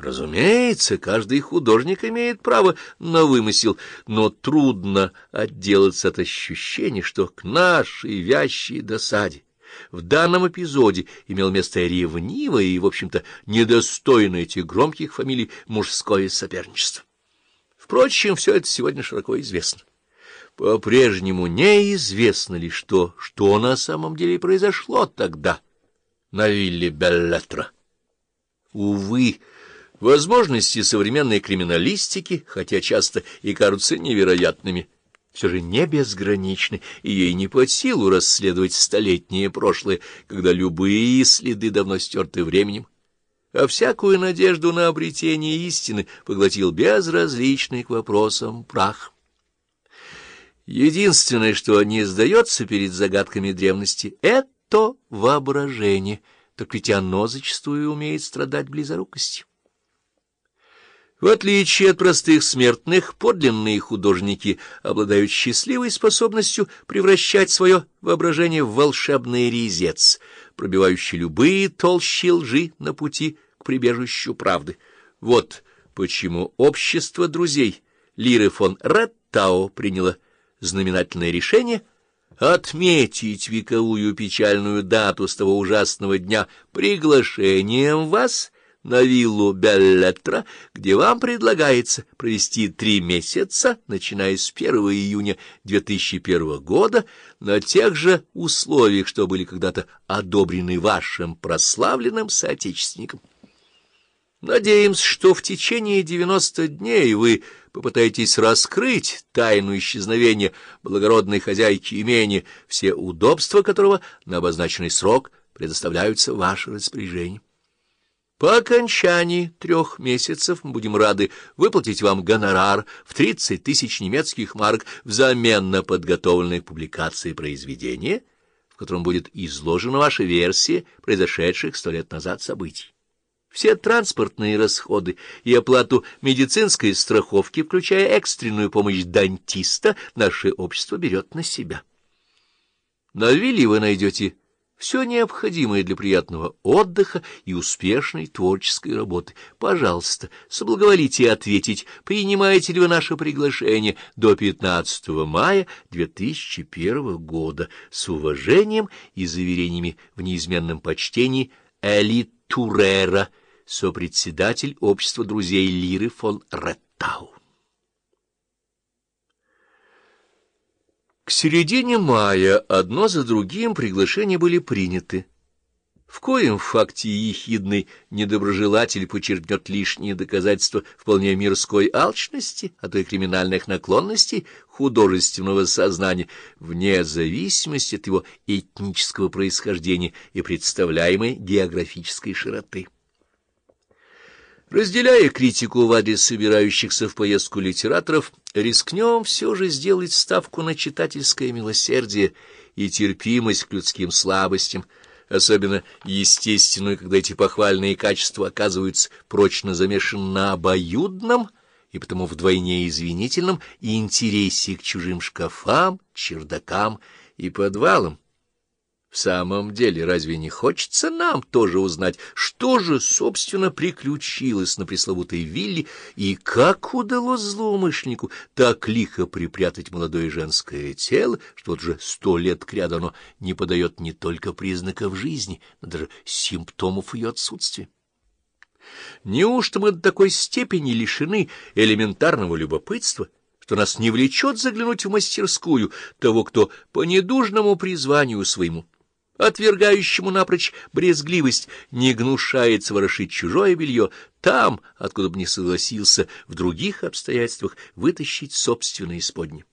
Разумеется, каждый художник имеет право на вымысел, но трудно отделаться от ощущения, что к нашей вящей досаде в данном эпизоде имел место ревнивое и, в общем-то, недостойное этих громких фамилий мужское соперничество. Впрочем, все это сегодня широко известно. По-прежнему неизвестно ли, что на самом деле произошло тогда на вилле Беллетра. Увы, возможности современной криминалистики, хотя часто и кажутся невероятными, все же не безграничны, и ей не под силу расследовать столетнее прошлое, когда любые следы давно стерты временем, а всякую надежду на обретение истины поглотил безразличный к вопросам прах. Единственное, что не сдается перед загадками древности, — это воображение, так ведь оно зачастую умеет страдать близорукостью. В отличие от простых смертных, подлинные художники обладают счастливой способностью превращать свое воображение в волшебный резец, пробивающий любые толщи лжи на пути к прибежищу правды. Вот почему общество друзей Лиры фон Реттау приняло знаменательное решение отметить вековую печальную дату с того ужасного дня приглашением вас на виллу Беллетра, где вам предлагается провести 3 месяца, начиная с 1 июня 2001 года, на тех же условиях, что были когда-то одобрены вашим прославленным соотечественником. Надеемся, что в течение 90 дней вы попытаетесь раскрыть тайну исчезновения благородной хозяйки имения, все удобства которого на обозначенный срок предоставляются в ваше распоряжение. По окончании 3 месяцев мы будем рады выплатить вам гонорар в 30 000 немецких марок взамен на подготовленные к публикации произведения, в котором будет изложена ваша версия произошедших 100 лет назад событий. Все транспортные расходы и оплату медицинской страховки, включая экстренную помощь дантиста, наше общество берет на себя. На вилле вы найдете все необходимое для приятного отдыха и успешной творческой работы. Пожалуйста, соблаговолите ответить, принимаете ли вы наше приглашение до 15 мая 2001 года. С уважением и заверениями в неизменном почтении, Эли Турера, сопредседатель общества друзей Лиры фон Реттау. К середине мая одно за другим приглашения были приняты. В коем факте ехидный недоброжелатель почерпнет лишние доказательства вполне мирской алчности, а то и криминальных наклонностей художественного сознания, вне зависимости от его этнического происхождения и представляемой географической широты. Разделяя критику в адрес собирающихся в поездку литераторов, рискнем все же сделать ставку на читательское милосердие и терпимость к людским слабостям, особенно естественную, когда эти похвальные качества оказываются прочно замешаны на обоюдном и потому вдвойне извинительном интересе к чужим шкафам, чердакам и подвалам. В самом деле, разве не хочется нам тоже узнать, что же, собственно, приключилось на пресловутой вилле и как удалось злоумышленнику так лихо припрятать молодое женское тело, что вот уже 100 лет кряду оно не подает не только признаков жизни, но даже симптомов ее отсутствия? Неужто мы до такой степени лишены элементарного любопытства, что нас не влечет заглянуть в мастерскую того, кто по недужному призванию своему, отвергающему напрочь брезгливость, не гнушается ворошить чужое белье там, откуда бы не согласился в других обстоятельствах вытащить собственное исподнее?